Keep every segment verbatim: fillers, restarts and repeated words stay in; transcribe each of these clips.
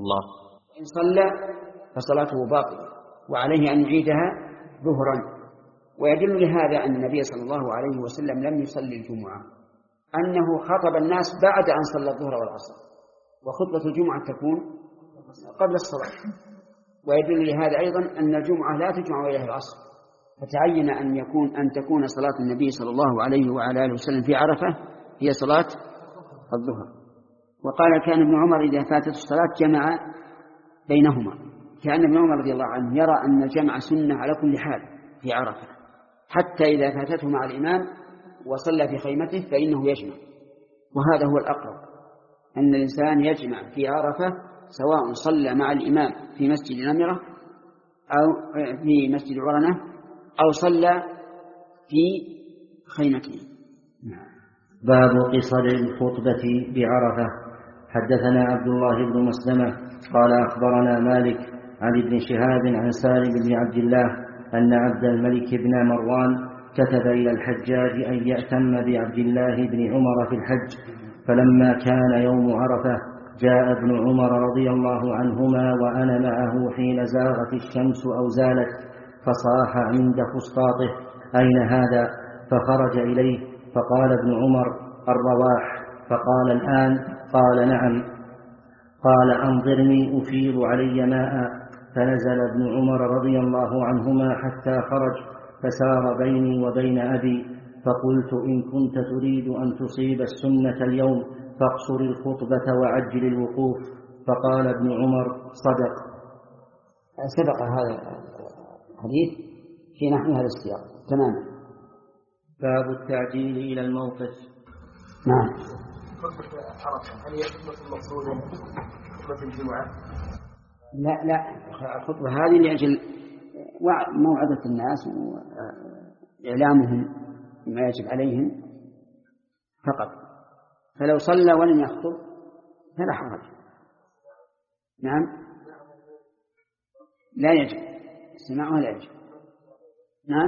الله. إن صلى فصلاته باطلة وعليه أن يعيدها ظهرا. ويدل لهذا أن النبي صلى الله عليه وسلم لم يصلي الجمعة، أنه خطب الناس بعد أن صلى الظهر والعصر، وخطبة الجمعة تكون قبل الصلاة. ويدل لهذا أيضا أن الجمعة لا تجمع إليها العصر، فتعين أن يكون أن تكون صلاة النبي صلى الله عليه وعلى آله وسلم في عرفة هي صلاة الظهر. وقال كان ابن عمر إذا فاتت الصلاة جمع بينهما، كان ابن عمر رضي الله عنه يرى أن الجمع سنة على كل حال في عرفة، حتى إذا فاتته مع الإمام وصلى في خيمته فإنه يجمع. وهذا هو الأقرب، أن الإنسان يجمع في عرفة سواء صلى مع الإمام في مسجد نمرة أو في مسجد عرنة أو صلى في خيمته. باب قصر الخطبة بعرفة. حدثنا عبد الله بن مسلمة قال أخبرنا مالك عن ابن شهاب عن سالم بن عبد الله أن عبد الملك بن مروان كتب إلى الحجاج أن يأتم بعبد الله بن عمر في الحج. فلما كان يوم عرفة جاء ابن عمر رضي الله عنهما وأنا معه حين زاغت الشمس أو زالت، فصاح عند فسطاطه: أين هذا؟ فخرج إليه فقال ابن عمر: الرواح. فقال: الآن؟ قال: نعم. قال: أنظرني أفيض علي ماء. فنزل ابن عمر رضي الله عنهما حتى خرج، فسار بيني وبين أبي، فقلت: إن كنت تريد أن تصيب السنة اليوم فاقصر الخطبة وعجل الوقوف. فقال ابن عمر: صدق. سبق هذا الحديث في نحو هذا السياق تماما. باب التعجيل إلى الموقف. نعم. خطبة عرفة هل هي خطبة المقصودة خطبة الجمعة؟ لا لا، الخطبة هذه لأجل موعظة الناس وإعلامهم بما يجب عليهم فقط. فلو صلى ولم يخطب فلا حرج. نعم، لا يجب استماعها، لا يجب. نعم،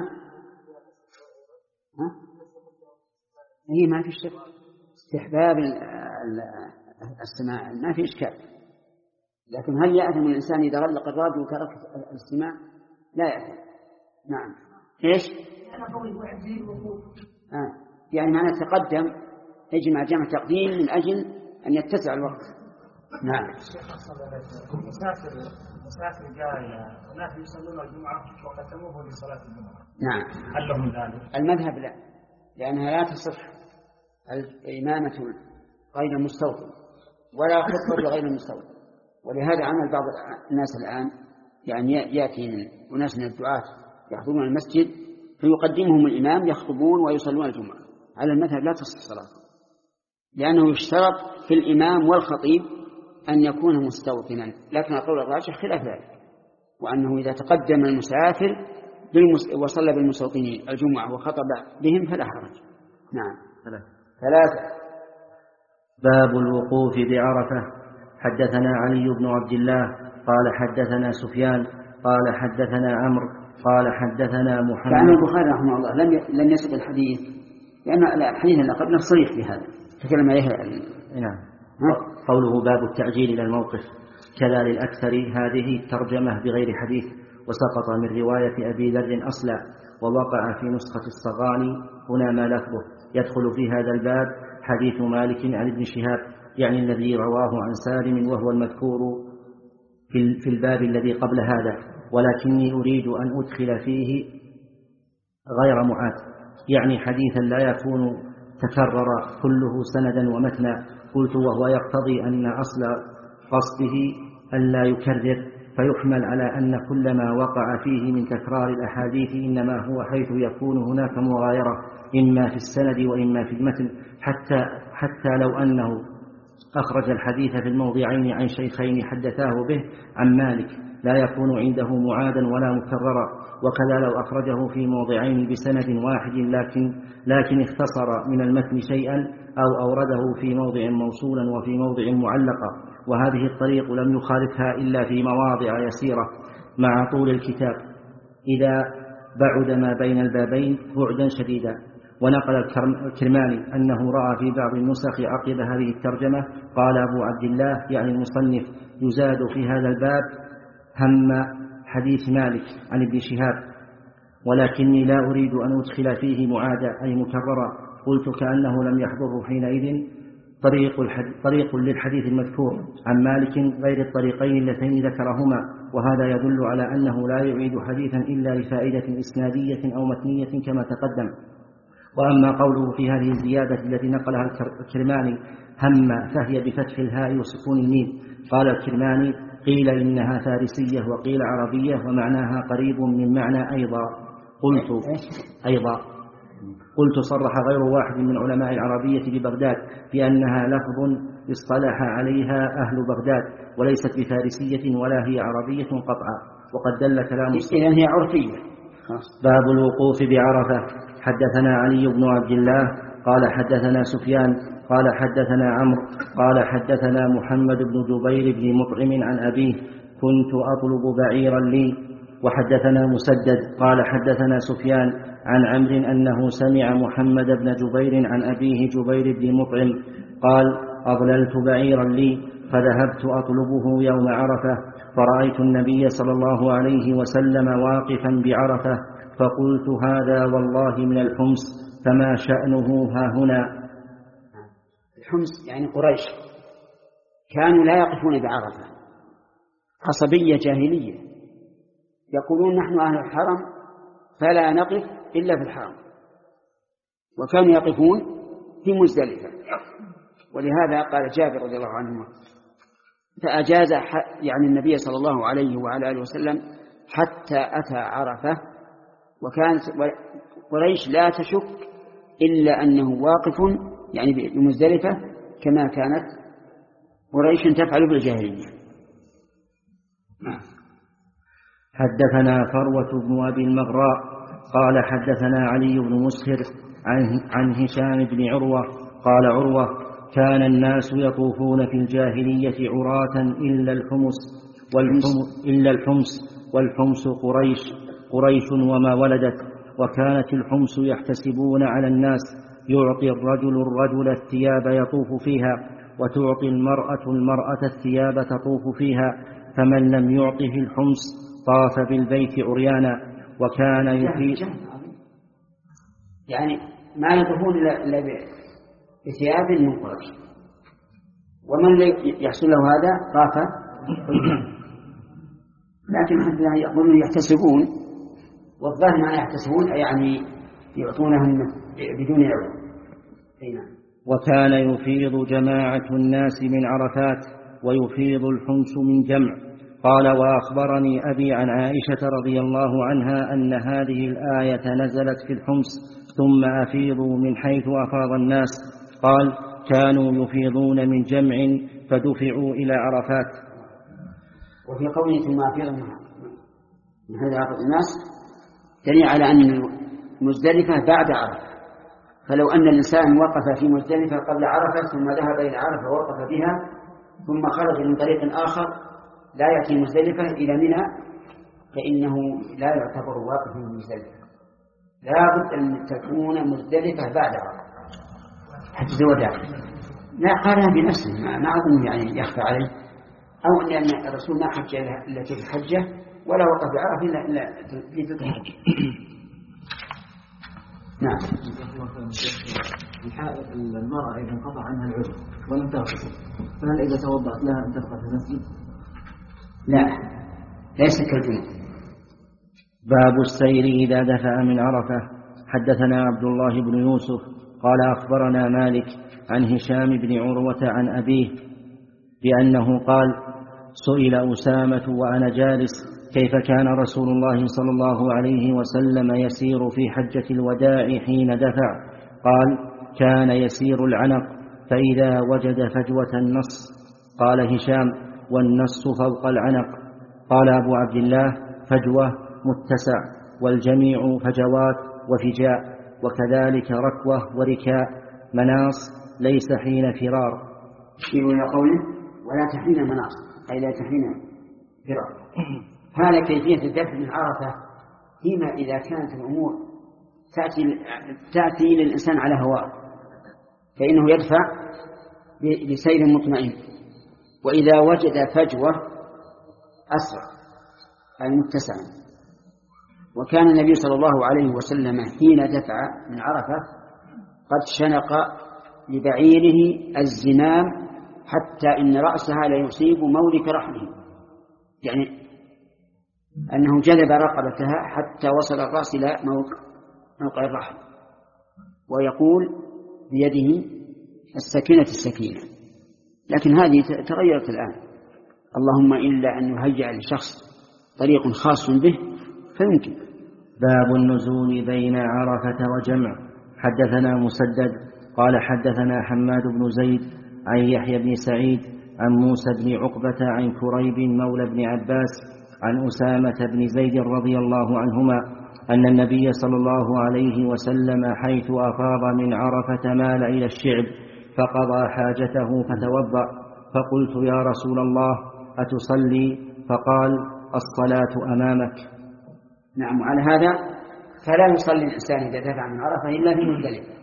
ها؟ هي ما في شك استحباب السماع، ما في إشكال. لكن هل يأثم الإنسان إذا غلق الراديو وترك الاستماع؟ لا يأثم. نعم. إيش؟ آه. يعني معنى تقدم يجمع جمع تقديم من أجل أن يتسع الوقت. نعم. مسافر مسافر جاي وناس يصلون الجمعة وختموه لصلاة الجمعة. نعم. هل لهم ذلك؟ المذهب لا، لأنها لا تصح الإمامة غير المستوطن ولا خطبة غير المستوطن. ولهذا عمل بعض الناس الآن، يعني يأتي من وناس من الدعاة يحضرون المسجد فيقدمهم الإمام يخطبون ويصلون الجمعة. على المذهب لا تصح الصلاة، لأنه يشترط في الإمام والخطيب أن يكون مستوطنا، لكن القول الراجح خلاف ذلك، وأنه إذا تقدم المسافر وصلى بالمستوطنين الجمعة وخطب بهم فلا حرج. نعم. ثلاثة. باب الوقوف بعرفة. حدثنا علي بن عبد الله قال حدثنا سفيان قال حدثنا عمرو قال حدثنا محمد. كان البخاري رحمه الله لم لم يسق الحديث، لأن الحديث اللي قبله صريح في هذا تكلم عليه. نعم. قوله باب التعجيل إلى الموقف كلا للأكثر هذه ترجمة بغير حديث، وسقط من رواية أبي ذر أصلا، ووقع في نسخة الصغاني هنا ما لفظه. يدخل في هذا الباب حديث مالك عن ابن شهاب، يعني الذي رواه عن سالم وهو المذكور في الباب الذي قبل هذا، ولكني أريد أن أدخل فيه غير معاد، يعني حديثا لا يكون تكرر كله سندا ومتنا. قلت وهو يقتضي أن أصل قصده أن لا يكرر، فيحمل على أن كل ما وقع فيه من تكرار الأحاديث إنما هو حيث يكون هناك مغايرة إما في السند وإما في المتن، حتى, حتى لو أنه أخرج الحديث في الموضعين عن شيخين حدثاه به عن مالك لا يكون عنده معادا ولا مكررا، وكذا لو أخرجه في موضعين بسند واحد لكن, لكن اختصر من المتن شيئا أو أورده في موضع موصولا وفي موضع معلقا. وهذه الطريق لم يخالفها إلا في مواضع يسيرة مع طول الكتاب إذا بعد ما بين البابين بعدا شديدا. ونقل الكرماني أنه رأى في بعض النسخ عقب هذه الترجمة قال أبو عبد الله يعني المصنف يزاد في هذا الباب هم حديث مالك عن ابن شهاب، ولكني لا أريد أن أدخل فيه معادة أي مكررة. قلت كأنه لم يحضره حينئذ طريق, طريق للحديث المذكور عن مالك غير الطريقين اللتين ذكرهما، وهذا يدل على أنه لا يعيد حديثا إلا لفائدة إسنادية أو متنية كما تقدم. وأما قوله في هذه الزيادة التي نقلها الكرماني هم فهي بفتح الهاء وسكون الميم، قال الكرماني قيل إنها فارسية وقيل عربية ومعناها قريب من معنى أيضا. قلت أيضا قلت صرح غير واحد من علماء العربية ببغداد بأنها لفظ اصطلح عليها أهل بغداد وليست بفارسية ولا هي عربية قطعا، وقد دل كلام إذن هي عرفية. باب الوقوف بعرفة. حدثنا علي بن عبد الله قال حدثنا سفيان قال حدثنا عمرو قال حدثنا محمد بن جبير بن مطعم عن أبيه كنت أطلب بعيرا لي. وحدثنا مسدد قال حدثنا سفيان عن عمرو أنه سمع محمد بن جبير عن أبيه جبير بن مطعم قال أضللت بعيرا لي فذهبت أطلبه يوم عرفة فرأيت النبي صلى الله عليه وسلم واقفا بعرفة فقلت هذا والله من الحمص فما شأنه ها هنا. الحمص يعني قريش كانوا لا يقفون بعرفة، عصبية جاهلية، يقولون نحن أهل الحرم فلا نقف إلا في الحرم، وكانوا يقفون في مزدلفة. ولهذا قال جابر رضي الله عنه فأجاز يعني النبي صلى الله عليه وعلى آله وسلم حتى أتى عرفة، وكانت قريش لا تشك إلا أنه واقف يعني بمزدلفة كما كانت قريش تفعل بالجاهلية. حدثنا فروة بن أبي المغراء قال حدثنا علي بن مسهر عن, عن هشام بن عروة قال عروة كان الناس يطوفون في الجاهلية عراة إلا الحمص والحمص, إلا الحمص والحمص قريش قريش وما ولدت. وكانت الحمص يحتسبون على الناس يعطي الرجل الرجل الثياب يطوف فيها وتعطي المرأة المرأة الثياب تطوف فيها، فمن لم يعطه الحمص طاف بالبيت عريانا. وكان يفيد يعني ما يطوفون إلا بثياب من قريش، ومن يحصل له هذا طاف. لكن حتى يقولون يحتسبون، والظاهر ما يحتسبون يعني يعطونهم بدون عوض. وكان يفيض جماعة الناس من عرفات ويفيض الحمص من جمع. قال وأخبرني أبي عن عائشة رضي الله عنها أن هذه الآية نزلت في الحمص ثم أفيضوا من حيث أفاض الناس. قال كانوا يفيضون من جمع فدفعوا إلى عرفات. وفي قوله ثم أفيضوا من حيث أفاض الناس دليل على أن مزدلفة بعد عرفة، فلو أن الإنسان وقف في مزدلفة قبل عرفة ثم ذهب إلى عرفة ووقف بها ثم خرج من طريق آخر لا يأتي مزدلفة إلى منى فإنه لا يعتبر واقفا من مزدلفة، لا بد أن تكون مزدلفة بعد عرفة حتى الوداع. لا قارنها بنفسه، ما أظن يعني يخفى عليه، أو أن الرسول ما حج إلا في الحجة ولا وقف بعرفة إلا في ذي الحجة. نعم. الحائض المرأة إذا انقطع عنها العذر ولم تغتسل فهل إذا توضأت لها أن تبقى في المسجد؟ لا، ليس كالجنوب. باب السير إذا دفع من عرفة. حدثنا عبد الله بن يوسف قال أخبرنا مالك عن هشام بن عروة عن أبيه بأنه قال سئل أسامة وأنا جالس كيف كان رسول الله صلى الله عليه وسلم يسير في حجة الوداع حين دفع؟ قال كان يسير العنق فإذا وجد فجوة النص. قال هشام والنص فوق العنق. قال أبو عبد الله فجوة متسع والجميع فجوات وفجاء، وكذلك ركوة وركاء. مناص ليس حين فرار. شيء إلى قوله ولا تحين مناص أي لا تحين فرار. هذا كيفية الدفع من عرفة فيما إذا كانت الأمور تأتي, تأتي للإنسان على هواه فإنه يدفع بسير مطمئن، وإذا وجد فجوة أسرع أي متسعا. وكان النبي صلى الله عليه وسلم حين دفع من عرفة قد شنق لبعيره الزمام حتى إن رأسها لا يصيب مولك رحله، يعني أنه جذب رقبتها حتى وصل الرأس إلى موقع الرحل، ويقول بيده السكينة السكينة. لكن هذه تغيرت الآن، اللهم إلا أن يهيأ لشخص طريق خاص به فيمكن. باب النزول بين عرفة وجمع. حدثنا مسدد قال حدثنا حماد بن زيد عن يحيى بن سعيد عن موسى بن عقبة عن كريب مولى بن عباس عن أسامة بن زيد رضي الله عنهما أن النبي صلى الله عليه وسلم حيث أفاض من عرفة مال إلى الشعب فقضى حاجته فتوضأ، فقلت يا رسول الله أتصلي؟ فقال الصلاة أمامك. نعم، على هذا فلا يصلي الإنسان إذا دفع من عرفة إلا في مزدلفة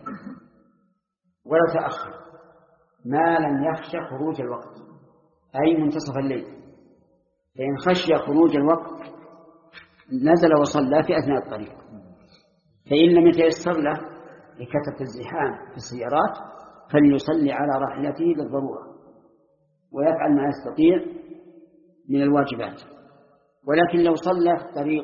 ولا تأخر ما لم يخشى خروج الوقت، أي منتصف الليل. فإن خشي خروج الوقت نزل وصلى في أثناء الطريق، فإن لم يتيسر له لكثرة الزحام في السيارات فليصلي على راحلته للضرورة ويفعل ما يستطيع من الواجبات. ولكن لو صلى في الطريق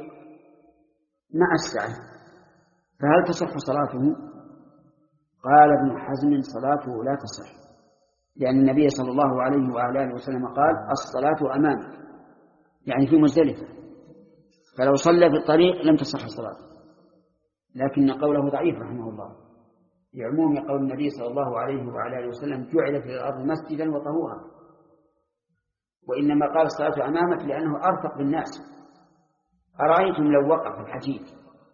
مع السعي فهل تصح صلاته؟ قال ابن حزم صلاته لا تصح، لأن النبي صلى الله عليه وآله وسلم قال الصلاة أمامك، يعني في مزدلفة، فلو صلى في الطريق لم تصح صلاته. لكن قوله ضعيف رحمه الله لعموم قول النبي صلى الله عليه وآله وسلم جعلت الأرض مسجدا وطهورا، وإنما قال الصلاة أمامك لأنه أرفق بالناس. أرأيتم لو وقف الحجيج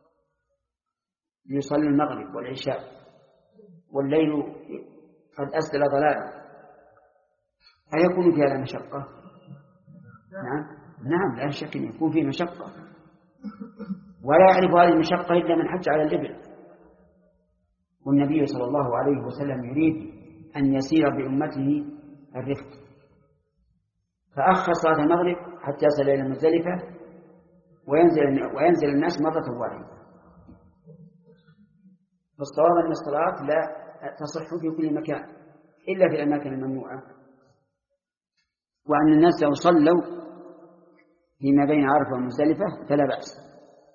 ليصلي المغرب والعشاء والليل قد أسدل ضلالا أيكون في هذا مشقة؟ نعم نعم لا شك أن يكون فيه مشقة، ولا يعرف هذه المشقة إلا من حج على الإبل. والنبي صلى الله عليه وسلم يريد أن يسير بأمته الرفق، فأخر صلاة المغرب حتى يصل إلى المزدلفة وينزل, وينزل الناس مرة واحدة. فالصواب أن الصلاة لا تصح في كل مكان إلا في الأماكن الممنوعة، وأن الناس لو صلوا فيما بين عرفة والمزدلفة فلا بأس،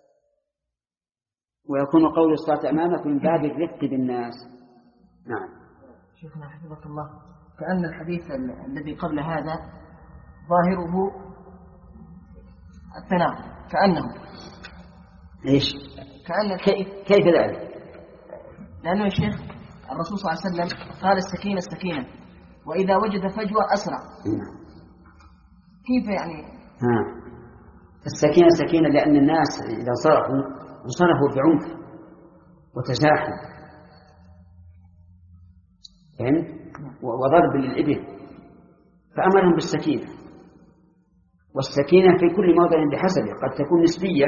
ويكون قول الصلاة أمامك من باب الرفق بالناس. نعم. شيخنا حفظك الله، كأن الحديث الذي قبل هذا ظاهره التناقض، كأنه إيش؟ كأن كيف, كيف ذلك؟ لأنه يا شيخ الرسول صلى الله عليه وسلم قال السكينة السكينة، وإذا وجد فجوة أسرع. كيف يعني؟ ها. السكينة السكينة لأن الناس إذا صرفوا وصرفوا بعنف وتزاحم يعني وضرب للإبل فأمرهم بالسكينة، والسكينة في كل موضع بحسبه، قد تكون نسبية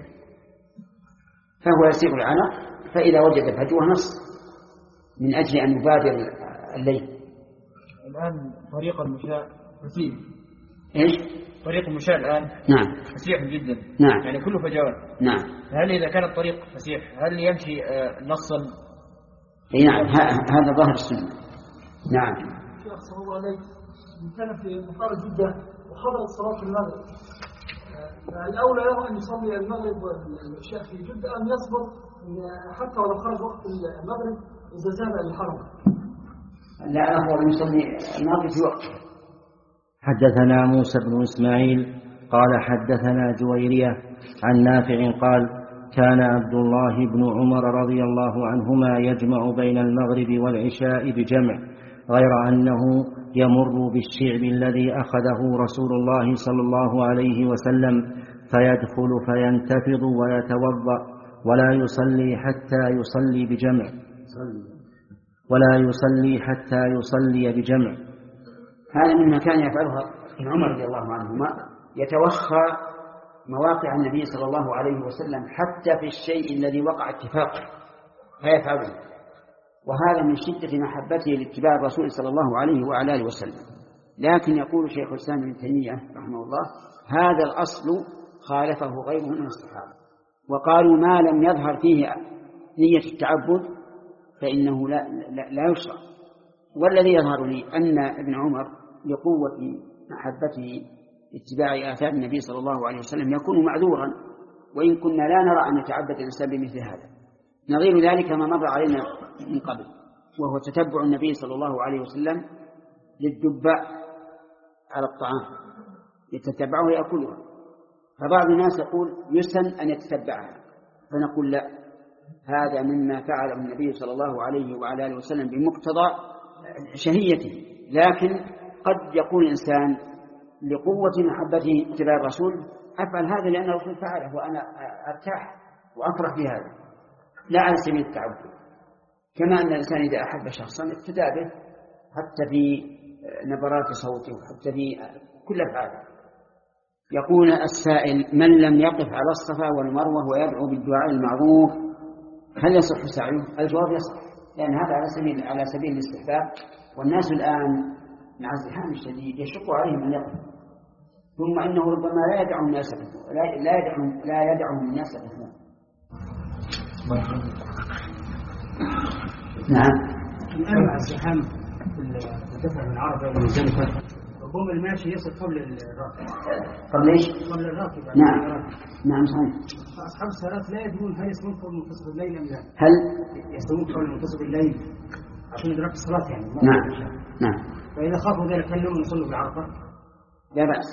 فهو يسير العنق فإذا وجد فجوة نص من أجل أن يبادر الليل. الآن طريق المشاة فسيح. إيش؟ طريق المشاة الآن نعم فسيح جدا. نعم. يعني كله فجوات. نعم. هل إذا كان الطريق فسيح هل يمشي نصا؟ إيه نعم، هذا ظاهر السنة. نعم. شيخ صلى الله عليه وسلم كان في مطار جدة وحضرت صلاة المغرب، الأولى له أن يصلي المغرب والعشاء في جدة أم يصبر حتى ولو خرج وقت المغرب إذا ذهب الحرم؟ لا أفضل أن يصلي المغرب في وقته. حدثنا موسى بن إسماعيل قال حدثنا جويرية عن نافع قال كان عبد الله بن عمر رضي الله عنهما يجمع بين المغرب والعشاء بجمع، غير أنه يمر بالشعب الذي أخذه رسول الله صلى الله عليه وسلم فيدخل فينتفض ويتوضأ ولا يصلي حتى يصلي بجمع ولا يصلي حتى يصلي بجمع. هذا مما كان يفعله ابن عمر رضي الله عنهما، يتوخى مواقع النبي صلى الله عليه وسلم حتى في الشيء الذي وقع اتفاقه فيفعله، وهذا من شدة محبته لاتباع الرسول صلى الله عليه وعلى آله وسلم. لكن يقول شيخ الإسلام ابن تيمية رحمه الله هذا الأصل خالفه غيره من الصحابة، وقالوا ما لم يظهر فيه نية التعبد فإنه لا, لا, لا يشرع. والذي يظهر لي أن ابن عمر لقوة محبته اتباع آثار النبي صلى الله عليه وسلم يكون معذورا، وإن كنا لا نرى أن يتعبد الإنسان بمثل هذا. نظير ذلك ما مر علينا من قبل، وهو تتبع النبي صلى الله عليه وسلم للدباء على الطعام يتتبعه يأكلها، فبعض الناس يقول يسن أن يتتبعها، فنقول لا، هذا مما فعله النبي صلى الله عليه وعلى آله وسلم بمقتضى شهيته، لكن قد يقول الإنسان لقوة محبته اتباع الرسول أفعل هذا لأن الرسول فعله وأنا أرتاح وأفرح بهذا، لا على سبيل التعبد. كما أن الإنسان إذا أحب شخصا اقتدى به حتى في نبرات صوته وحتى في كل أفعاله. يقول السائل من لم يقف على الصفا والمروة ويدعو بالدعاء المعروف هل يصح سعيه؟ الجواب يصح، لأن هذا على سبيل على سبيل الاستحباب، والناس الآن مع الزحام الشديد يشق عليهم أن يقف، ثم إنه ربما لا يدعو الناس لا لا يدعو لا يدعو الناس يقفون. نعم. الآن مع الزحام الدفع من عرفة إلى مزدلفة ربما الماشي يصل قبل الراكب. قبل إيش؟ قبل الراكب. نعم. نعم صحيح. أصحاب الصلاة لا يدرون هل يصومون قبل منتصف الليل أم لا؟ هل يصومون قبل منتصف الليل عشان إدراك الصلاة يعني؟ نعم. نعم. فإذا خافوا ذلك هل لهم يصلوا بعرفة؟ لا بأس.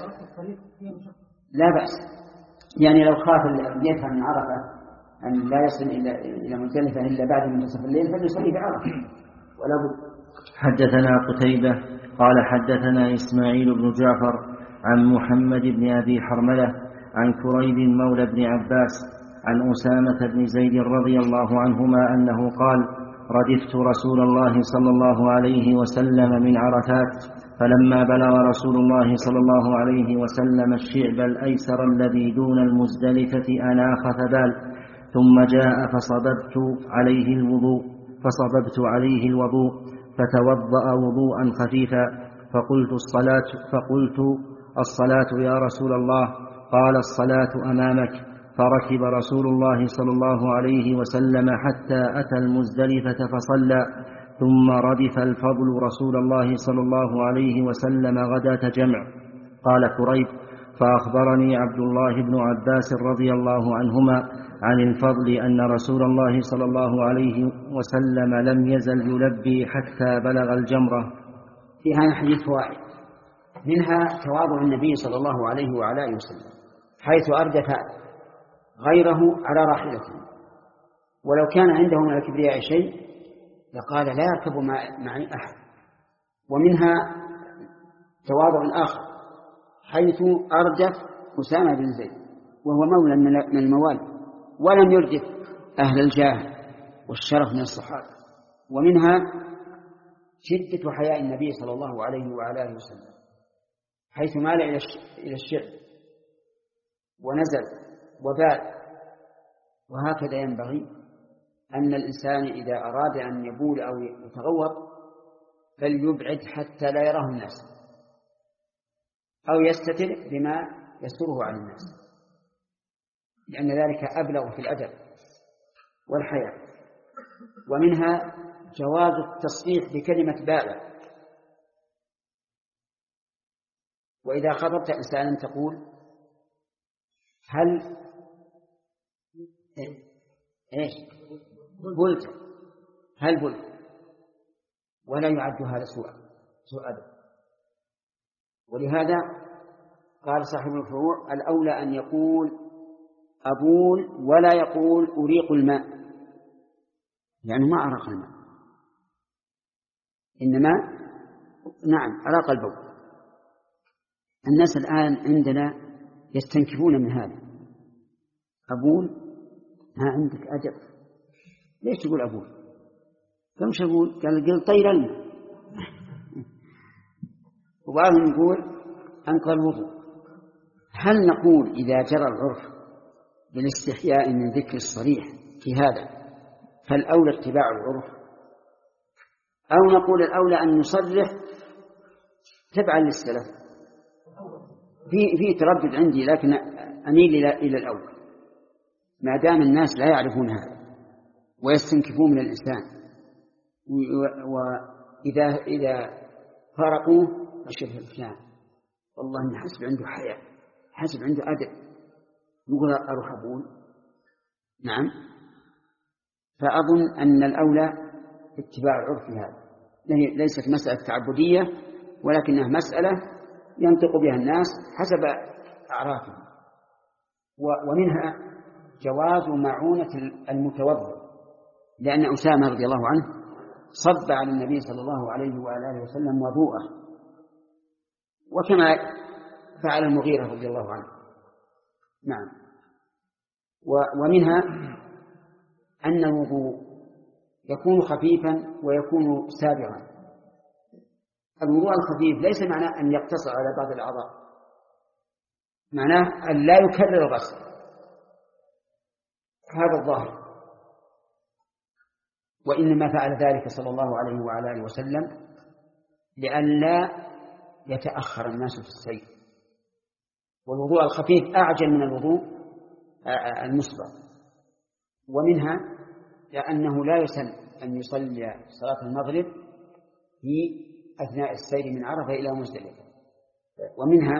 لا بأس. يعني لو خاف أن يفهم من عرفة أن لا يصل إلى إلى مزدلفة إلا بعد منتصف الليل فليصلي بعرفة ولا بد. حدثنا قتيبة قال حدثنا إسماعيل بن جعفر عن محمد بن أبي حرملة عن كريب مولى بن عباس عن أسامة بن زيد رضي الله عنهما أنه قال ردفت رسول الله صلى الله عليه وسلم من عرفات، فلما بلغ رسول الله صلى الله عليه وسلم الشعب الأيسر الذي دون المزدلفة أناخ فبال، ثم جاء فصببت عليه الوضوء فصببت عليه الوضوء فتوضأ وضوءا خفيفا، فقلت الصلاة فقلت الصلاة يا رسول الله، قال الصلاة أمامك، فركب رسول الله صلى الله عليه وسلم حتى أتى المزدلفة فصلى، ثم ردف الفضل رسول الله صلى الله عليه وسلم غداة جمع. قال كريب فأخبرني عبد الله بن عباس رضي الله عنهما عن الفضل أن رسول الله صلى الله عليه وسلم لم يزل يلبي حتى بلغ الجمرة. في هذا الحديث فوائد، منها تواضع النبي صلى الله عليه وعلى آله وسلم حيث أردف غيره على راحلته، ولو كان عنده من الكبرياء شيء لقال لا يركب معي أحد. ومنها تواضع آخر حيث أردف أسامة بن زيد وهو مولى من الموالي ولم يردف أهل الجاه والشرف من الصحابة. ومنها شدة حياء النبي صلى الله عليه وعلى آله وسلم حيث مال إلى الشعب ونزل وبال. وهكذا ينبغي أن الإنسان إذا أراد أن يبول أو يتغوط فليبعد حتى لا يراه الناس، أو يستتر بما يستره عن الناس، لأن ذلك أبلغ في الأدب والحياء. ومنها جواز التصريح بكلمة بائع، وإذا خطبت إنسانا تقول هل إيش قلت هل قلت، ولا يعد هذا سوء سوء أدب. ولهذا قال صاحب الفروع الأولى أن يقول أبول ولا يقول أريق الماء، يعني ما أرق الماء، إنما نعم أرق البول. الناس الآن عندنا يستنكفون من هذا، أبول ما عندك أدب، ليش تقول أبول؟ كم شغول؟ قال قل طيرا. وبعضهم يقول أنقى الوضوء. هل نقول إذا جرى العرف بالاستحياء من ذكر الصريح في هذا فالأولى اتباع العرف، أو نقول الأولى أن نصرح تبعا للسلف. في في تردد عندي، لكن أميل إلى إلى الأول، ما دام الناس لا يعرفون هذا ويستنكفون من الإنسان، وإذا إذا فارقوه الشيخ فلان والله إن حسب عنده حياء، حسب عنده أدب، يقول أروح أقول نعم. فأظن أن الأولى اتباع العرف هذا، ليست مسألة تعبدية، ولكنها مسألة ينطق بها الناس حسب أعرافهم. ومنها جواز معونة المتوضئ، لأن أسامة رضي الله عنه صب على النبي صلى الله عليه وآله وسلم وضوءه، وكما فعل المغيرة رضي الله عنه. نعم. ومنها أن الوضوء يكون خفيفا ويكون سابغا. الوضوء الخفيف ليس معناه أن يقتصر على بعض الأعضاء، معناه أن لا يكرر الغسل، هذا الظاهر. وإنما فعل ذلك صلى الله عليه وعلى آله وسلم لئلا يتأخر الناس في السير. والوضوء الخفيف أعجل من الوضوء المسبق. ومنها لأنه لا يسن أن يصلي صلاة المغرب في أثناء السير من عرفة إلى مزدلفة. ومنها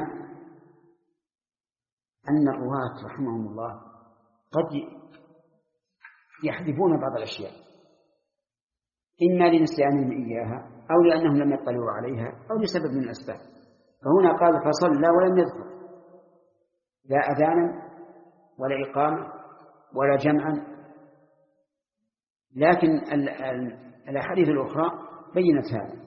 أن الرواة رحمهم الله قد يحذفون بعض الأشياء، إما لنسيانهم إياها أو لأنهم لم يطلعوا عليها أو لسبب من الأسباب. فهنا قال فصلى ولم يذكر لا أذانا ولا إقامة ولا جمعا، لكن الأحاديث الأخرى بينت هذا.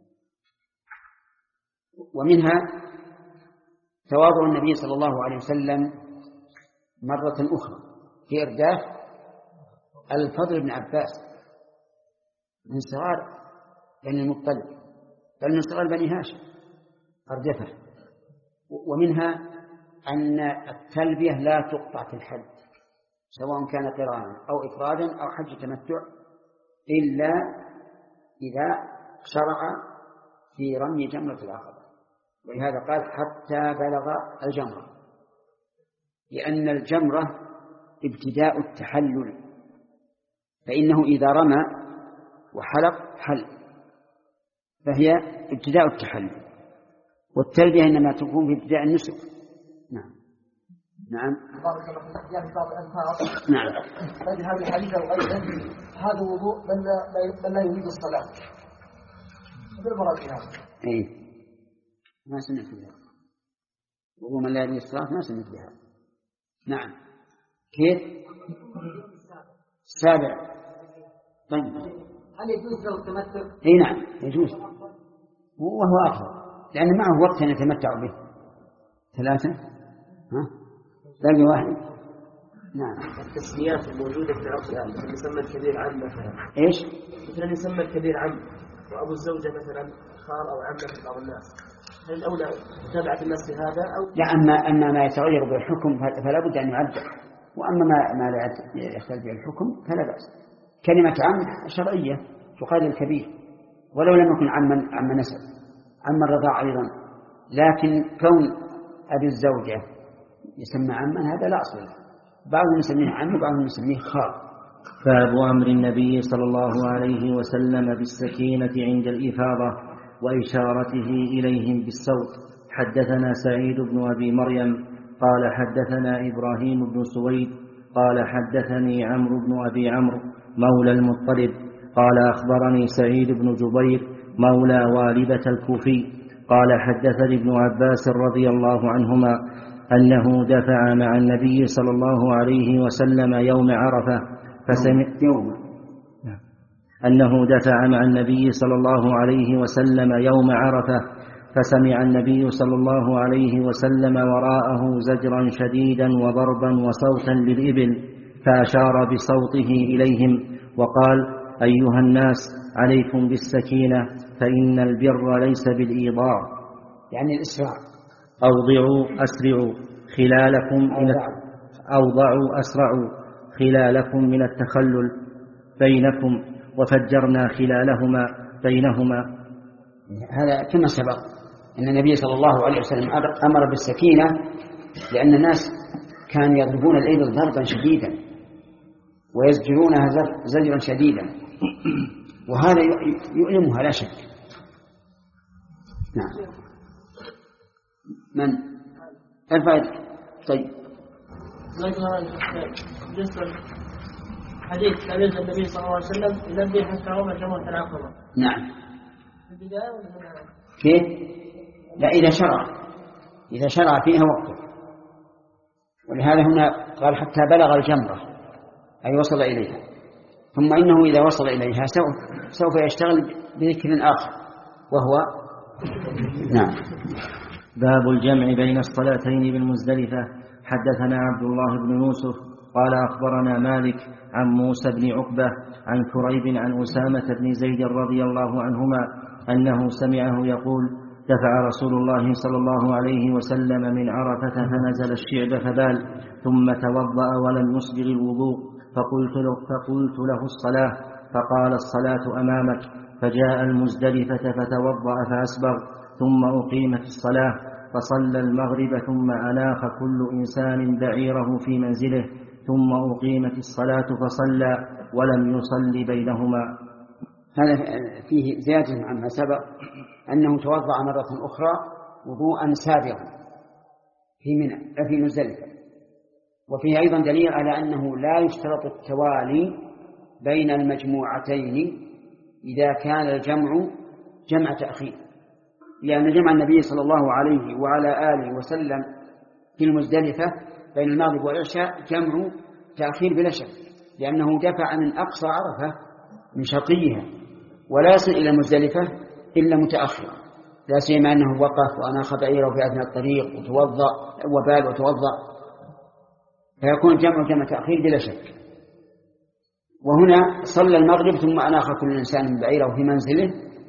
ومنها تواضع النبي صلى الله عليه وسلم مرة أخرى في إرداف الفضل بن عباس من صغار بني المطلب، بل من صغار بني هاشم أردفه. ومنها أن التلبية لا تقطع في الحج، سواء كان قرانا أو إفرادا أو حج تمتع، إلا إذا شرع في رمي جمرة العقبة. ولهذا قال حتى بلغ الجمرة، لأن الجمرة ابتداء التحلل، فإنه إذا رمى وحلق حل، فهي ابتداء التحلل. والتلبية إنما تكون في ابتداء النسك. نعم. نعم. بارك الله فيك. يعني بعض الألفاظ. نعم. طيب هذه الحديث أيضا هذا وضوء من لا من لا يريد الصلاة. بالمراد هذا. إيه. ما سمعت بها. وضوء من لا يريد الصلاة ما سمعت بها. نعم. كيف؟ السابع. طيب. هل يجوز له التمتع؟ إيه نعم يجوز، وهو أفضل لأن معه وقت يتمتع به. ثلاثة. ها؟ باقي واحد. نعم. التسميات الموجودة في العرف الآن، مثل يسمى الكبير عم مثلا. إيش؟ مثلا يسمى الكبير عم، وأبو الزوجة مثلا خال أو عمة في بعض الناس. هل الأولى متابعة الناس في هذا أو؟ لا، أما أما ما يتغير بالحكم فلا بد أن يعدل، وأما ما ما لا يختلف بالحكم فلا بأس. كلمة عم شرعية تقال الكبير، ولو لم يكن عما عم نسب، عم الرضاع أيضا، لكن كون أبي الزوجة يسمى عما هذا لا أصل له. بعضهم يسميه عم وبعضهم يسميه خال. باب أمر النبي صلى الله عليه وسلم بالسكينة عند الإفاضة وإشارته إليهم بالصوت. حدثنا سعيد بن أبي مريم قال حدثنا إبراهيم بن سويد قال حدثني عمرو بن أبي عمرو مولى المطلب قال أخبرني سعيد بن جبير مولى والبة الكوفي قال حدثني ابن عباس رضي الله عنهما أنه دفع مع النبي صلى الله عليه وسلم يوم عرفة فسمع يوم أنه دفع مع النبي صلى الله عليه وسلم يوم عرفة فسمع النبي صلى الله عليه وسلم وراءه زجرا شديدا وضربا وصوتا للإبل، فأشار بصوته إليهم وقال: أيها الناس عليكم بالسكينة فإن البر ليس بالإيضاع، يعني الإسراع. أوضعوا أسرعوا خلالكم من أوضعوا أسرعوا خلالكم من التخلل بينكم وفجرنا خلالهما بينهما. هذا كما سبق أن النبي صلى الله عليه وسلم أمر بالسكينة لأن الناس كانوا يضربون الإبل ضربا شديدا ويزجرونها زجرا شديدا، وهذا يؤلمها لا شك. نعم. من ارفع. طيب حديث كان يلزم النبي صلى الله عليه وسلم ينبه حتى رمى جمرة العقبة. نعم. في البداية ولا في النهاية؟ كيف؟ لا، إذا شرع إذا شرع فيها وقته، ولهذا هنا قال حتى بلغ الجمرة أي وصل إليها، ثم إنه إذا وصل إليها سوف يشتغل بذكر آخر وهو نعم. باب الجمع بين الصلاتين بالمزدلفة. حدثنا عبد الله بن يوسف قال أخبرنا مالك عن موسى بن عقبة عن كريب عن أسامة بن زيد رضي الله عنهما أنه سمعه يقول: دفع رسول الله صلى الله عليه وسلم من عرفة فنزل الشعب فبال، ثم توضأ ولم يسبغ الوضوء، فقلت له, فقلت له الصلاة، فقال: الصلاة أمامك. فجاء المزدلفة فتوضأ فأسبغ، ثم أقيمت الصلاة، فصلى المغرب، ثم أناخ كل إنسان بعيره في منزله، ثم أقيمت الصلاة فصلى ولم يصل بينهما. هذا فيه زيادة عما سبق، أنه توضأ مرة أخرى وضوءا سابغا في منى في مزدلفة، وفيه أيضا دليل على أنه لا يشترط التوالي بين المجموعتين إذا كان الجمع جمع تأخير، لأن جمع النبي صلى الله عليه وعلى آله وسلم في المزدلفة بين المغرب والعشاء جمع تأخير بلا شك، لأنه دفع من أقصى عرفة من شرقيها ولا يصل إلى المزدلفة إلا متأخرا، لا سيما أنه وقف وأناخ بعيره في أثناء الطريق وتوضأ وبال وتوضأ، فيكون الجمع جمع تأخير بلا شك. وهنا صلى المغرب ثم أناخ كل إنسان بعيره في منزله،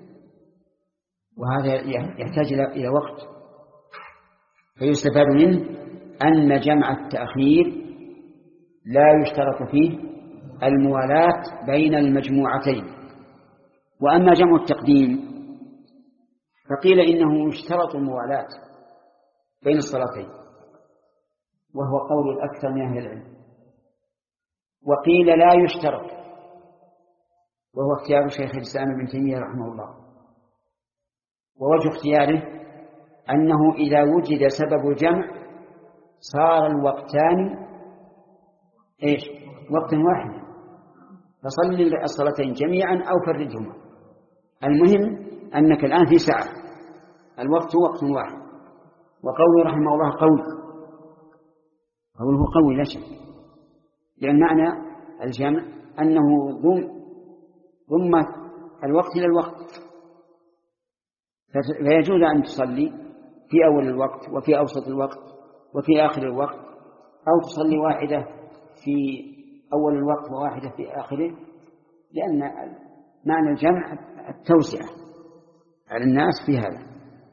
وهذا يحتاج إلى وقت، فيستفاد منه أن جمع التأخير لا يشترط فيه الموالاة بين المجموعتين. وأما جمع التقديم فقيل إنه يشترط الموالاة بين الصلاتين، وهو قول الأكثر من أهل العلم، وقيل لا يشترط، وهو اختيار شيخ الإسلام ابن تيمية رحمه الله. ووجه اختياره أنه إذا وجد سبب الجمع صار الوقتان إيش؟ وقت واحد، فصل الصلاتين جميعا أو فردهما، المهم أنك الآن في ساعة، الوقت وقت واحد. وقوله رحمه الله قول قوله قوي لا شك، لأن معنى الجمع أنه ضم ضم الوقت إلى الوقت، فيجوز أن تصلي في أول الوقت وفي أوسط الوقت وفي آخر الوقت، أو تصلي واحدة في أول الوقت وواحدة في آخره، لأن معنى الجمع التوسعة على الناس في هذا.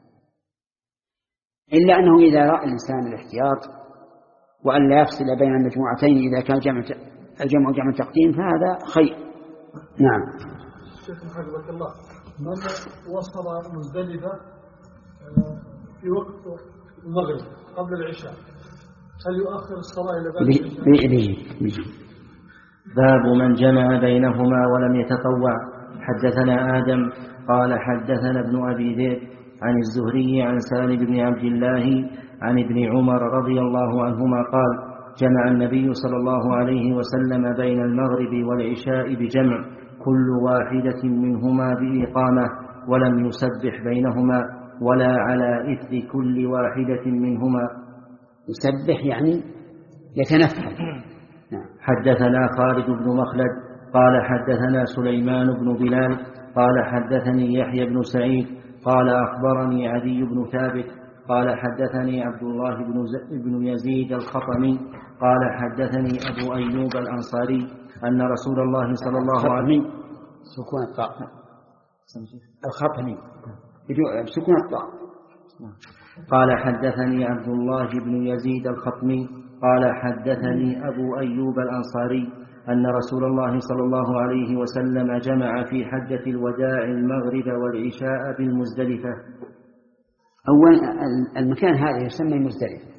إلا أنه إذا رأى الإنسان الاحتياط وأن لا يفصل بين المجموعتين إذا كان جمع الجمع جمع تقديم فهذا خير. نعم. شيخ حفظك الله، من وصل مزدلفة في وقت المغرب قبل العشاء هل يؤخر الصلاة إلى بعد العشاء؟ باب من جمع بينهما ولم يتطوع. حدثنا آدم قال حدثنا ابن أبي ذئب عن الزهري عن سالم بن عبد الله عن ابن عمر رضي الله عنهما قال: جمع النبي صلى الله عليه وسلم بين المغرب والعشاء بجمع، كل واحدة منهما بإقامة، ولم يسبح بينهما ولا على إثر كل واحدة منهما. يسبح يعني يتنفل. حدثنا خالد بن مخلد قال حدثنا سليمان بن بلال قال حدثني يحيى بن سعيد قال أخبرني عدي بن ثابت قال حدثني عبد الله بن يزيد الخطمي قال حدثني أبو أيوب الأنصاري أن رسول الله صلى الله عليه وسلم سكون الطاء الخطمي سكون الطاء قال حدثني عبد الله بن يزيد الخطمي قال حدثني أبو أيوب الأنصاري أن رسول الله صلى الله عليه وسلم جمع في حجة الوداع المغرب والعشاء بالمزدلفة. أولا المكان هذا يسمى مزدلفة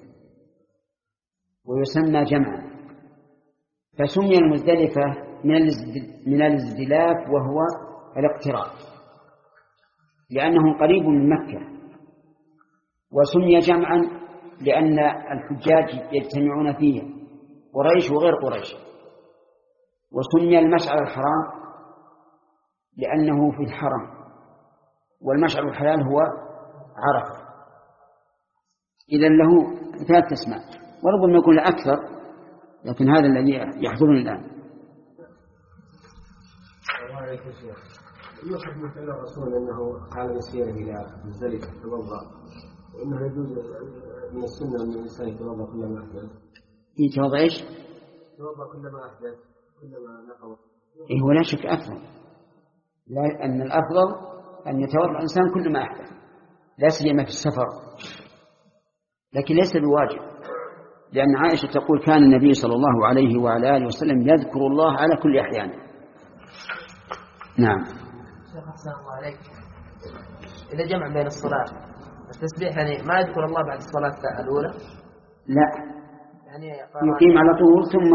ويسمى جمعا، فسمي المزدلفة من الازدلاف وهو الاقتراب لأنه قريب من مكة، وسمي جمعا لأن الحجاج يجتمعون فيه قريش وغير قريش، وسمي المشعر الحرام لأنه في الحرم، والمشعر الحلال هو عرفة. إذن له ثلاث أسماء، وربما يكون أكثر، لكن هذا الذي يحضرني الآن. يوحد من فعل الرسول أنه قال مسيره إلى مزدلفة يتوضأ، وأنه يجوز من السنة أن الإنسان يتوضأ كلما أحدث. يتوضأ إيش؟ يتوضأ كلما أحدث كلما نقض. إيه ولا شك أفضل، لا أن الأفضل أن يتوضأ الإنسان كلما أحدث، لا سيما في السفر، لكن ليس بواجب، لأن عائشة تقول كان النبي صلى الله عليه وعلى آله وسلم يذكر الله على كل أحيان. نعم. شيخ أحسن الله عليك، إذا جمع بين الصلاة التسبيح يعني ما يذكر الله بعد الصلاة الأولى؟ لا، يعني يقيم على طول ثم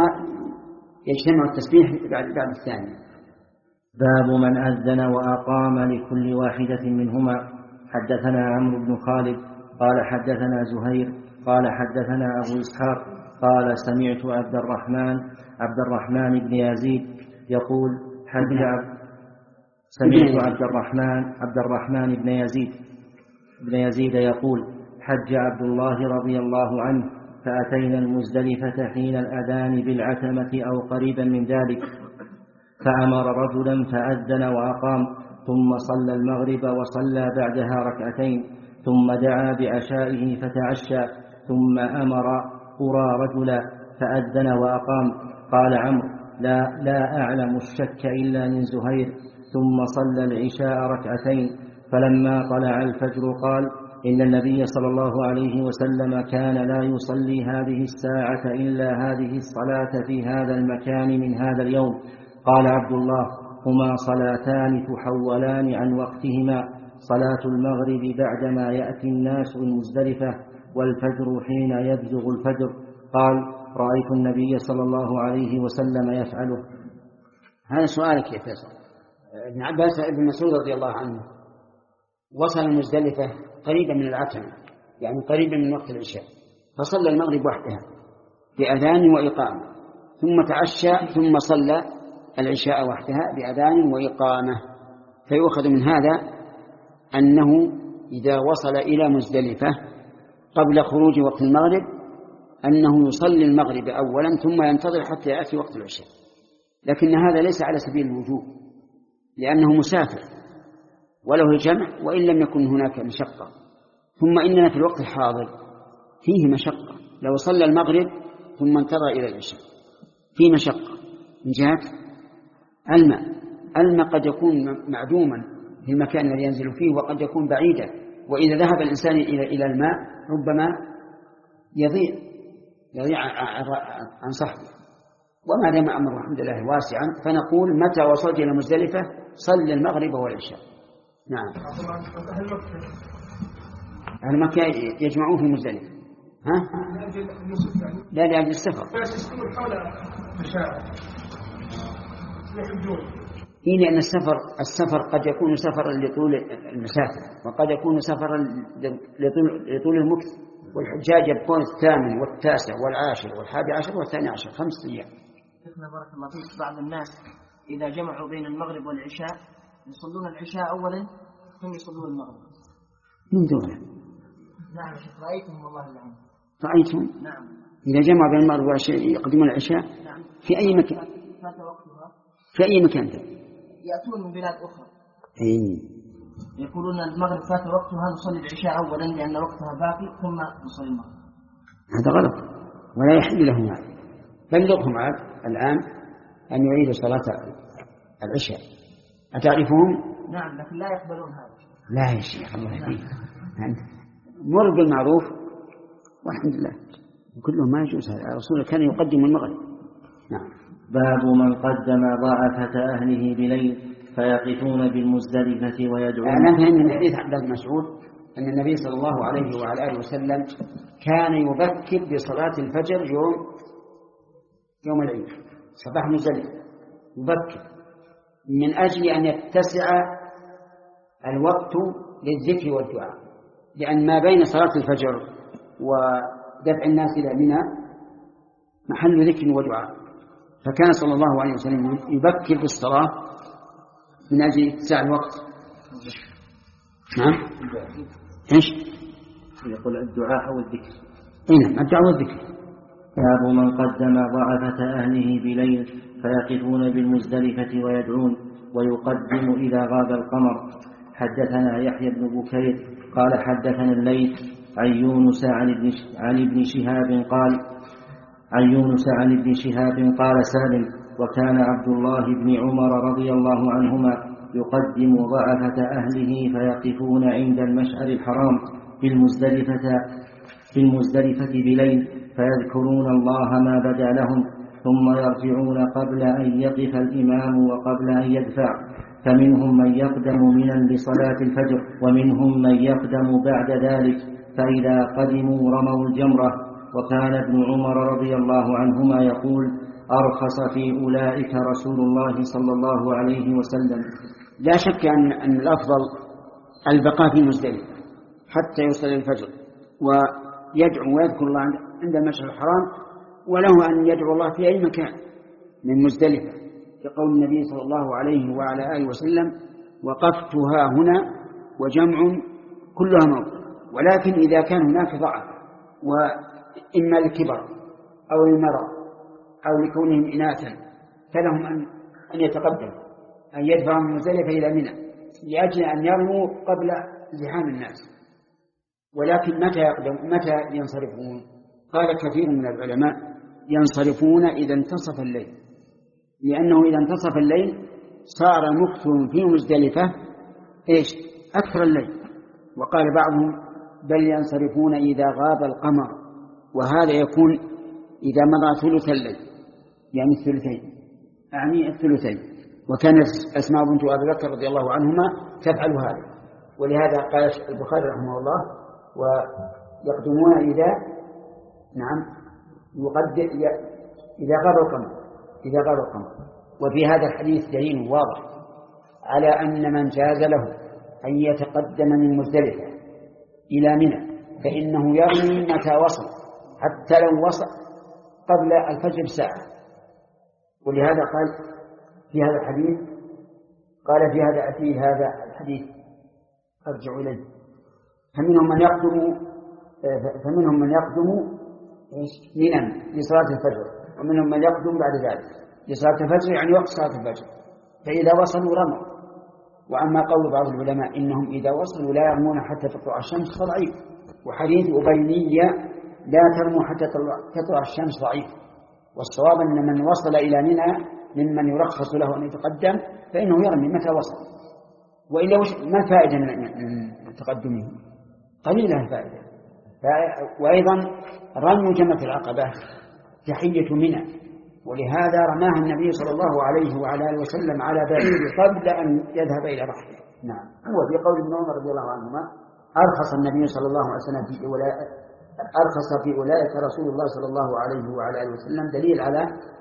يجتمع التسبيح بعد بعد الثاني. باب من أذن وأقام لكل واحدة منهما. حدثنا عمرو بن خالد قال حدثنا زهير قال حدثنا أبو إسحاق قال سمعت عبد الرحمن عبد الرحمن بن يزيد يقول حج عبد سمعت عبد الرحمن عبد الرحمن بن يزيد بن يزيد يقول حج عبد الله رضي الله عنه فأتينا المزدلفة حين الأذان بالعتمة أو قريبا من ذلك، فأمر رجلا فأذن وأقام، ثم صلى المغرب وصلى بعدها ركعتين، ثم دعا بعشائه فتعشى، ثم أمر قرى رجلا فأذن وأقام. قال عمرو لا, لا أعلم الشك إلا من زهير. ثم صلى العشاء ركعتين، فلما طلع الفجر قال إن النبي صلى الله عليه وسلم كان لا يصلي هذه الساعة إلا هذه الصلاة في هذا المكان من هذا اليوم. قال عبد الله هما صلاتان تحولان عن وقتهما، صلاة المغرب بعدما يأتي الناس المزدلفة، والفجر حين يبزغ الفجر. قال رأيت النبي صلى الله عليه وسلم يفعله. هذا سؤالك يا فيصل. ابن عباس ابن مسعود رضي الله عنه وصل المزدلفة قريبا من العتمة، يعني قريبا من وقت العشاء، فصلى المغرب وحدها بأذان وإقامة، ثم تعشى ثم صلى العشاء وحدها بأذان وإقامة. فيؤخذ من هذا أنه إذا وصل إلى مزدلفة قبل خروج وقت المغرب أنه يصلي المغرب أولا ثم ينتظر حتى يأتي وقت العشاء، لكن هذا ليس على سبيل الوجوب لأنه مسافر وله جمع وإن لم يكن هناك مشقة. ثم إننا في الوقت الحاضر فيه مشقة، لو صلى المغرب ثم انتظر إلى العشاء فيه مشقة من جهة الماء. الماء قد يكون معدوما في المكان الذي ينزل فيه وقد يكون بعيدا، وإذا ذهب الإنسان إلى الماء ربما يضيع يضيع عن صحبه. وما دام أمر الحمد لله واسعا فنقول متى وصلت إلى مزدلفة صل المغرب والعشاء. نعم. أهل مكة يجمعون في مزدلفة. ها؟ لا لأجل السفر. إيه لأن السفر السفر قد يكون سفرا لطول المسافة وقد يكون سفرا لطول, لطول المكث، والحجاج يبقون الثامن والتاسع والعاشر والحادي عشر والثاني عشر خمسة أيام. شيخنا بارك الله فيك، بعض الناس إذا جمعوا بين المغرب والعشاء يصلون العشاء أولا ثم يصلون المغرب. من دونه؟ نعم شيخ، رأيتهم والله العظيم. رأيتهم؟ نعم. إذا جمعوا بين المغرب والعشاء يقدمون العشاء؟ نعم. في أي مكان؟ فات وقتها. في أي مكان؟ يأتون من بلاد أخرى. إيه. يقولون المغرب فات وقتها نصلي العشاء أولا لأن وقتها باقي ثم نصلي المغرب. هذا غلط ولا يحل لهم هذا. بلغهم عاد الآن أن يعيدوا صلاة العشاء. أتعرفهم؟ نعم لكن لا يقبلون هذا. لا يا شيخ الله يهديك، مر بالمعروف والحمد لله كله ما يجوز. هذا الرسول كان يقدم المغرب. نعم. باب من قدم ضعفة أهله بليل فيقفون بالمزدلفة ويدعون. أنا فهم من حديث عبد الله بن مسعود أن النبي صلى الله عليه وعلى آله وسلم كان يبكر بصلاة الفجر يوم يوم العيد صباح مزدلفة، يبكر من أجل أن يتسع الوقت للذكر والدعاء، لأن ما بين صلاة الفجر ودفع الناس إلى منى محل ذكر ودعاء، فكان صلى الله عليه وسلم يبكر بالصلاة من أجل اتساع الوقت. نعم إيش؟ يقول الدعاء أو الذكر. نعم الدعاء والذكر. باب من قدم ضعفة أهله بليل فيقفون بالمزدلفة ويدعون ويقدم إذا غاب القمر. حدثنا يحيى بن بكير قال حدثنا الليث عن يونس عن ابن عن ابن شهاب قال عن يونس عن ابن شهاب قال سالم وكان عبد الله بن عمر رضي الله عنهما يقدم ضعفة أهله فيقفون عند المشعر الحرام بالمزدلفة بالمزدلفة بليل فيذكرون الله ما بدا لهم ثم يرجعون قبل أن يقف الإمام وقبل أن يدفع، فمنهم من يقدم منا لصلاة الفجر ومنهم من يقدم بعد ذلك، فإذا قدموا رموا الجمرة. وكان ابن عمر رضي الله عنهما يقول أرخص في أولئك رسول الله صلى الله عليه وسلم. لا شك أن, أن الأفضل البقاء في مزدلفة حتى يصل الفجر ويدعو ويذكر الله عند المشعر الحرام، وله أن يدعو الله في أي مكان من مزدلفة، كقول النبي صلى الله عليه وعلى آله وسلم وقفتها هنا وجمع كلها موت. ولكن إذا كان هناك ضعف وإما الكبر أو المرض أو لكونهم إناثا فلهم أن يتقدموا أن يدفعوا من مزدلفة إلى منى لأجل أن يرموا قبل زحام الناس. ولكن متى يقدم متى ينصرفون؟ قال كثير من العلماء ينصرفون إذا انتصف الليل، لأنه إذا انتصف الليل صار مكثهم في مزدلفة إيش أكثر الليل. وقال بعضهم بل ينصرفون إذا غاب القمر، وهذا يكون إذا مضى ثلث الليل يعني الثلثين أعني الثلثين. وكانت أسماء بنت أبي بكر رضي الله عنهما تفعل هذا، ولهذا قال البخاري رحمه الله ويقدمون إذا نعم يقدم إذا غاب القمر إذا غاب القمر. وفي هذا الحديث دليل واضح على أن من جاز له أن يتقدم من مزدلفة إلى منى فإنه يرمي متى وصل حتى لو وصل قبل الفجر بساعة. ولهذا قال في هذا الحديث قال في هذا في هذا الحديث أرجع إليه فمنهم من يقدم فمنهم من يقدم منى لصلاة الفجر ومنهم من يقدم بعد ذلك لصلاة الفجر يعني وقت صلاة الفجر، فإذا وصلوا رموا. وأما قول بعض العلماء إنهم إذا وصلوا لا يرمون حتى تطلع الشمس فضعيف، وحديث أبينية لا ترموا حتى تطلع الشمس ضعيف. والصواب أن من وصل إلى منى ممن يرخص له أن يتقدم فإنه يرمي متى وصل. وإلا ما الفائدة من تقدمه؟ قليلة الفائدة. وأيضا رموا جمرة العقبة تحية منى، ولهذا رماها النبي صلى الله عليه وعلى آله وسلم على بعير قبل أن يذهب إلى رحله. نعم هو في قول ابن عمر رضي الله عنهما أرخص النبي صلى الله عليه وسلم في أولئك أرخص في أولئك رسول الله صلى الله عليه وعلى آله وسلم، دليل على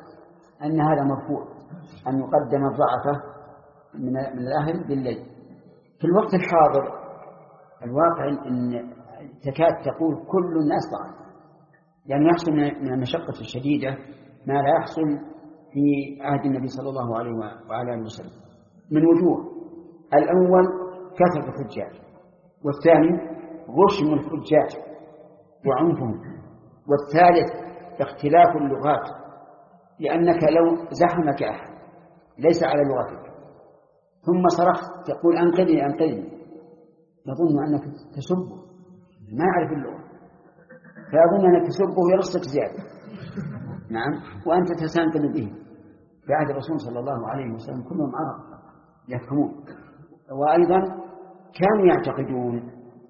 أن هذا مرفوع أن يقدم الضعفة من الأهل بالليل. في الوقت الحاضر الواقع أن تكاد تقول كل الناس ضعف، يعني يحصل من المشقة الشديدة ما لا يحصل في عهد النبي صلى الله عليه وعلى آله وسلم من وجوه. الأول كثرة الحجاج، والثاني غشم الحجاج وعنفهم، والثالث اختلاف اللغات، لأنك لو زحمك أحد ليس على لغتك ثم صرخت تقول أنقذني أنقذني يظن أنك تسبه، ما يعرف اللغة فيظن أنك تسبه ويرصك زيادة. نعم وأنت تستنقذ به. في عهد الرسول صلى الله عليه وسلم كلهم عرب يفهمون. وأيضا كانوا يعتقدون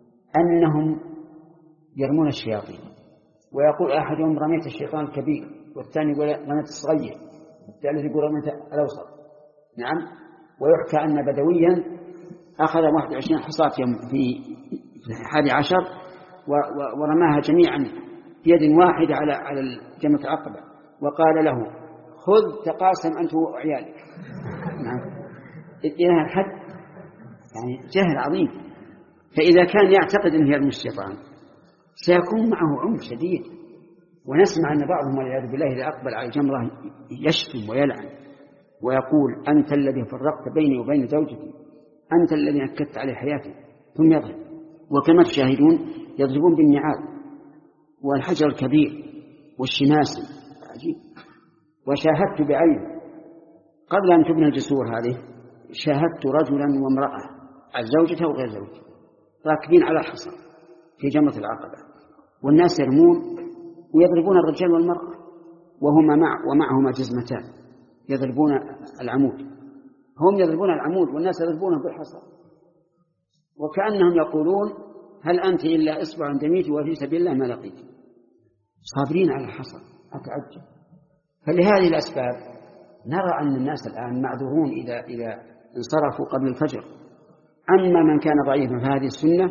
أنهم يرمون الشياطين، ويقول أحدهم رميت الشيطان الكبير، والثاني يقول رميت الصغير، والثالث يقول رميت الأوسط. نعم ويحكى أن بدويا أخذ واحد وعشرين حصاة في الحادي عشر ورماها جميعا بيد واحدة على على جمرة العقبة، وقال له خذ تقاسم أنت وعيالك. نعم. إلى هذا الحد يعني جهل عظيم. فإذا كان يعتقد أنه يرمي الشيطان سيكون معه عنف شديد. ونسمع أن بعضهم والعياذ بالله إذا أقبل على الجمرة يشتم ويلعن ويقول أنت الذي فرقت بيني وبين زوجتي، أنت الذي نكدت علي حياتي، ثم يضرب. وكما تشاهدون يضربون بالنعال والحجر الكبير والشماسي. عجيب. وشاهدت بعيني قبل أن تبنى الجسور هذه، شاهدت رجلا وامرأة الزوجة وغير زوجة راكبين على الحصى في جمرة العقبة، والناس يرمون ويضربون الرجال والمرأة وهما مع ومعهما جزمتان يضربون العمود. هم يضربون العمود والناس يضربونه بالحصى، وكأنهم يقولون هل أنت إلا إصبع دميت وفي سبيل الله ما لقيت. صابرين على الحصى. أتعجب. فلهذه الأسباب نرى أن الناس الآن معذورون إذا إذا انصرفوا قبل الفجر. أما من كان ضعيفا فهذه السنة،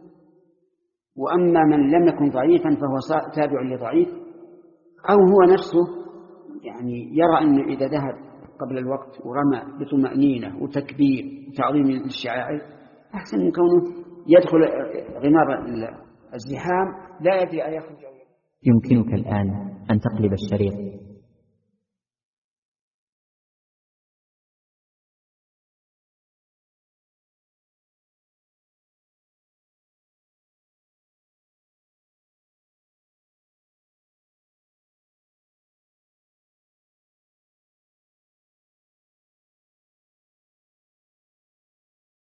وأما من لم يكن ضعيفا فهو تابع لضعيف، أو هو نفسه يعني يرى أنه إذا ذهب قبل الوقت ورمى بطمأنينة وتكبير وتعظيم للشعائر أحسن من كونه يدخل غمار الزحام لا يدري أن يخرج. يمكنك الآن أن تقلب الشريط